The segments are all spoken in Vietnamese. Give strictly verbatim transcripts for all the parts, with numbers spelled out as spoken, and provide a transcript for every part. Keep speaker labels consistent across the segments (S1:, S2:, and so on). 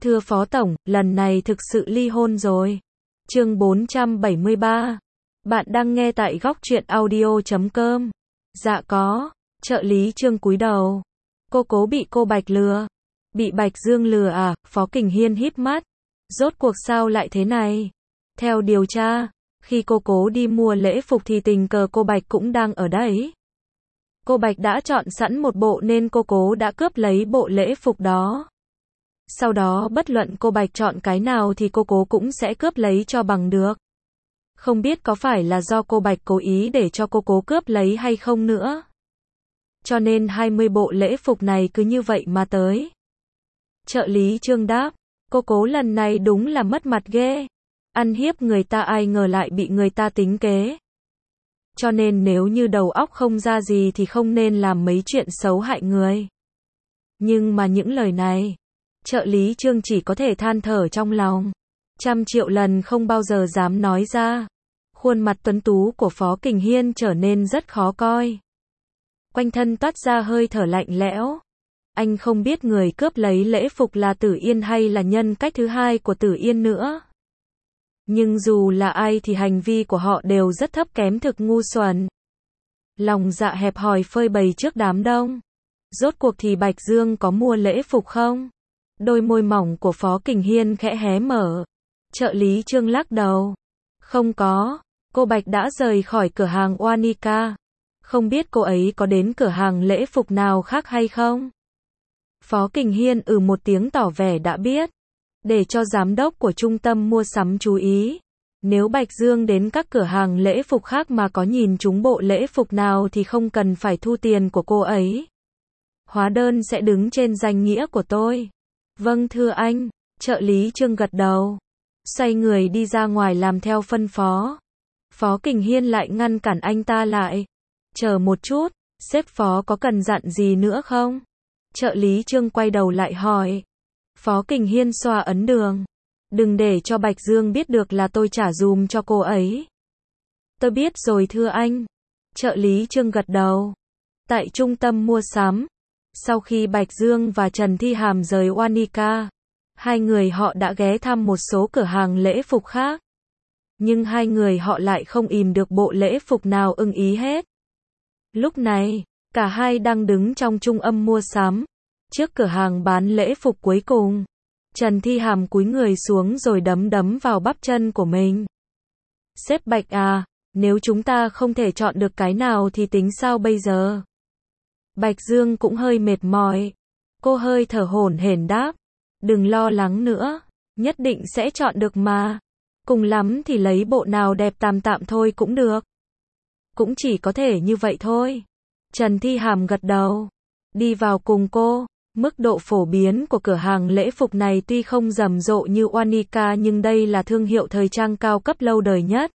S1: Thưa Phó Tổng, lần này thực sự ly hôn rồi. Chương bốn trăm bảy mươi ba. Bạn đang nghe tại góc truyện audio chấm com. Dạ có. Trợ lý Trương cúi đầu. Cô cố bị cô Bạch lừa. Bị Bạch Dương lừa à? Phó Kình Hiên híp mắt. Rốt cuộc sao lại thế này? Theo điều tra, khi cô cố đi mua lễ phục thì tình cờ cô Bạch cũng đang ở đấy. Cô Bạch đã chọn sẵn một bộ nên cô cố đã cướp lấy bộ lễ phục đó. Sau đó bất luận cô Bạch chọn cái nào thì cô cố cũng sẽ cướp lấy cho bằng được. Không biết có phải là do cô Bạch cố ý để cho cô cố cướp lấy hay không nữa. Cho nên hai mươi bộ lễ phục này cứ như vậy mà tới. Trợ lý Trương đáp, cô cố lần này đúng là mất mặt ghê. Ăn hiếp người ta ai ngờ lại bị người ta tính kế. Cho nên nếu như đầu óc không ra gì thì không nên làm mấy chuyện xấu hại người. Nhưng mà những lời này, trợ lý Trương chỉ có thể than thở trong lòng. Trăm triệu lần không bao giờ dám nói ra. Khuôn mặt tuấn tú của Phó Kình Hiên trở nên rất khó coi. Quanh thân toát ra hơi thở lạnh lẽo. Anh không biết người cướp lấy lễ phục là Tử Yên hay là nhân cách thứ hai của Tử Yên nữa. Nhưng dù là ai thì hành vi của họ đều rất thấp kém, thực ngu xuẩn. Lòng dạ hẹp hòi phơi bày trước đám đông. Rốt cuộc thì Bạch Dương có mua lễ phục không? Đôi môi mỏng của Phó Kình Hiên khẽ hé mở. Trợ lý Trương lắc đầu. Không có, cô Bạch đã rời khỏi cửa hàng Oanica. Không biết cô ấy có đến cửa hàng lễ phục nào khác hay không? Phó Kình Hiên ừ một tiếng tỏ vẻ đã biết. Để cho giám đốc của trung tâm mua sắm chú ý. Nếu Bạch Dương đến các cửa hàng lễ phục khác mà có nhìn trúng bộ lễ phục nào thì không cần phải thu tiền của cô ấy. Hóa đơn sẽ đứng trên danh nghĩa của tôi. Vâng thưa anh, trợ lý Trương gật đầu. Xoay người đi ra ngoài làm theo phân phó. Phó Kình Hiên lại ngăn cản anh ta lại. Chờ một chút, sếp Phó có cần dặn gì nữa không? Trợ lý Trương quay đầu lại hỏi. Phó Kình Hiên xoa ấn đường. Đừng để cho Bạch Dương biết được là tôi trả dùm cho cô ấy. Tôi biết rồi thưa anh. Trợ lý Trương gật đầu. Tại trung tâm mua sắm, sau khi Bạch Dương và Trần Thi Hàm rời Oanica, hai người họ đã ghé thăm một số cửa hàng lễ phục khác. Nhưng hai người họ lại không ìm được bộ lễ phục nào ưng ý hết. Lúc này, cả hai đang đứng trong trung tâm mua sắm, trước cửa hàng bán lễ phục cuối cùng. Trần Thi Hàm cúi người xuống rồi đấm đấm vào bắp chân của mình. Sếp Bạch à, nếu chúng ta không thể chọn được cái nào thì tính sao bây giờ? Bạch Dương cũng hơi mệt mỏi. Cô hơi thở hổn hển đáp. Đừng lo lắng nữa, nhất định sẽ chọn được mà. Cùng lắm thì lấy bộ nào đẹp tạm tạm thôi cũng được. Cũng chỉ có thể như vậy thôi. Trần Thi Hàm gật đầu. Đi vào cùng cô. Mức độ phổ biến của cửa hàng lễ phục này tuy không rầm rộ như Oanica nhưng đây là thương hiệu thời trang cao cấp lâu đời nhất.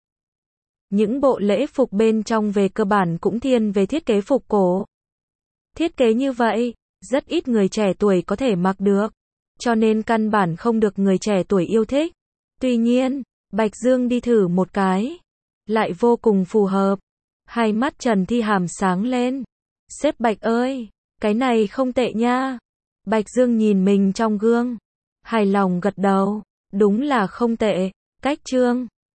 S1: Những bộ lễ phục bên trong về cơ bản cũng thiên về thiết kế phục cổ. Thiết kế như vậy, rất ít người trẻ tuổi có thể mặc được. Cho nên căn bản không được người trẻ tuổi yêu thích. Tuy nhiên, Bạch Dương đi thử một cái. Lại vô cùng phù hợp. Hai mắt Trần Thi Hàm sáng lên. Sếp Bạch ơi, cái này không tệ nha. Bạch Dương nhìn mình trong gương. Hài lòng gật đầu. Đúng là không tệ. Cách Trương.